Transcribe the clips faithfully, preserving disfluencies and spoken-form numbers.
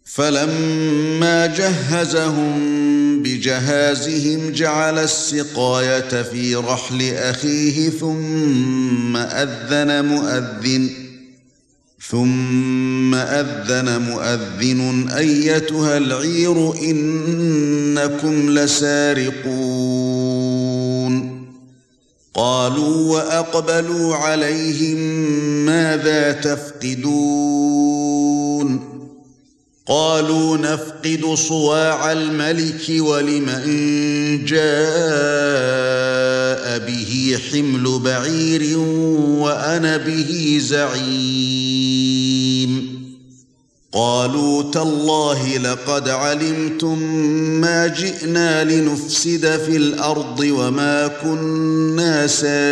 فَلَمَّا جَهَّزَهُم بِجَهَازِهِمْ جَعَلَ السِّقَايَةَ فِي رَحْلِ أَخِيهِ ثُمَّ أَذَّنَ مُؤَذِّنٌ ثُمَّ أَذَّنَ مُؤَذِّنٌ أَيَّتُهَا الْعِيرُ إِنَّكُمْ لَسَارِقُونَ قَالُوا وَأَقْبَلُوا عَلَيْهِمْ مَاذَا تَفْقِدُونَ قالوا نفقد صواع الملك ولمن جاء به حمل بعير وأنا به زعيم قالوا تالله لقد علمتم ما جئنا لنفسد في الأرض وما كنا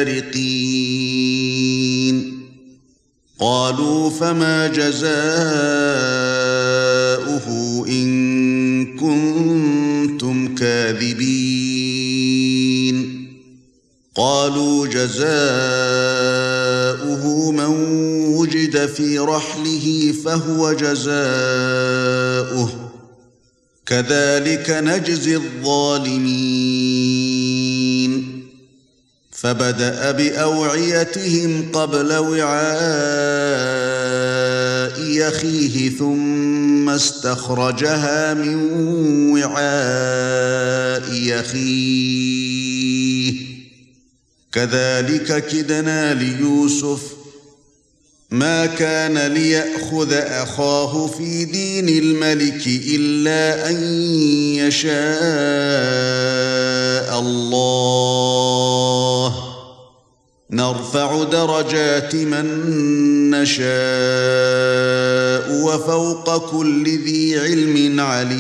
سارقين قالوا فما جزاؤه إن كنتم كاذبين قالوا جزاؤه من وجد في رحله فهو جزاؤه كذلك نجزي الظالمين فبدأ بأوعيتهم قبل وعاء أخيه ثم استخرجها من وعاء أخيه كذلك كدنا ليوسف ما كان ليأخذ أخاه في دين الملك إلا أن يشاء الله نرفع درجات من نشاء وفوق كل ذي علم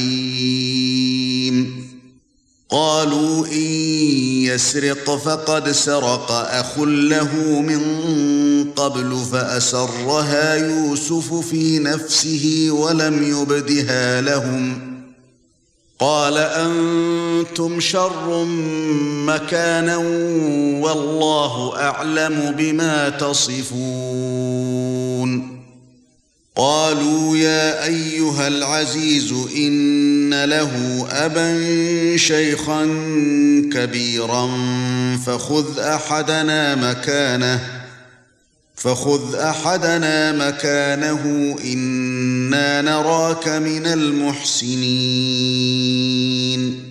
عليم قالوا إن يسرق فقد سرق أخ له من قبل فأسرها يوسف في نفسه ولم يبدها لهم قال أنتم شر مكانا والله أعلم بما تصفون قالوا يا أيها العزيز إن له أبا شيخا كبيرا فخذ أحدنا مكانه فخذ أحدنا مكانه إنا نراك من المحسنين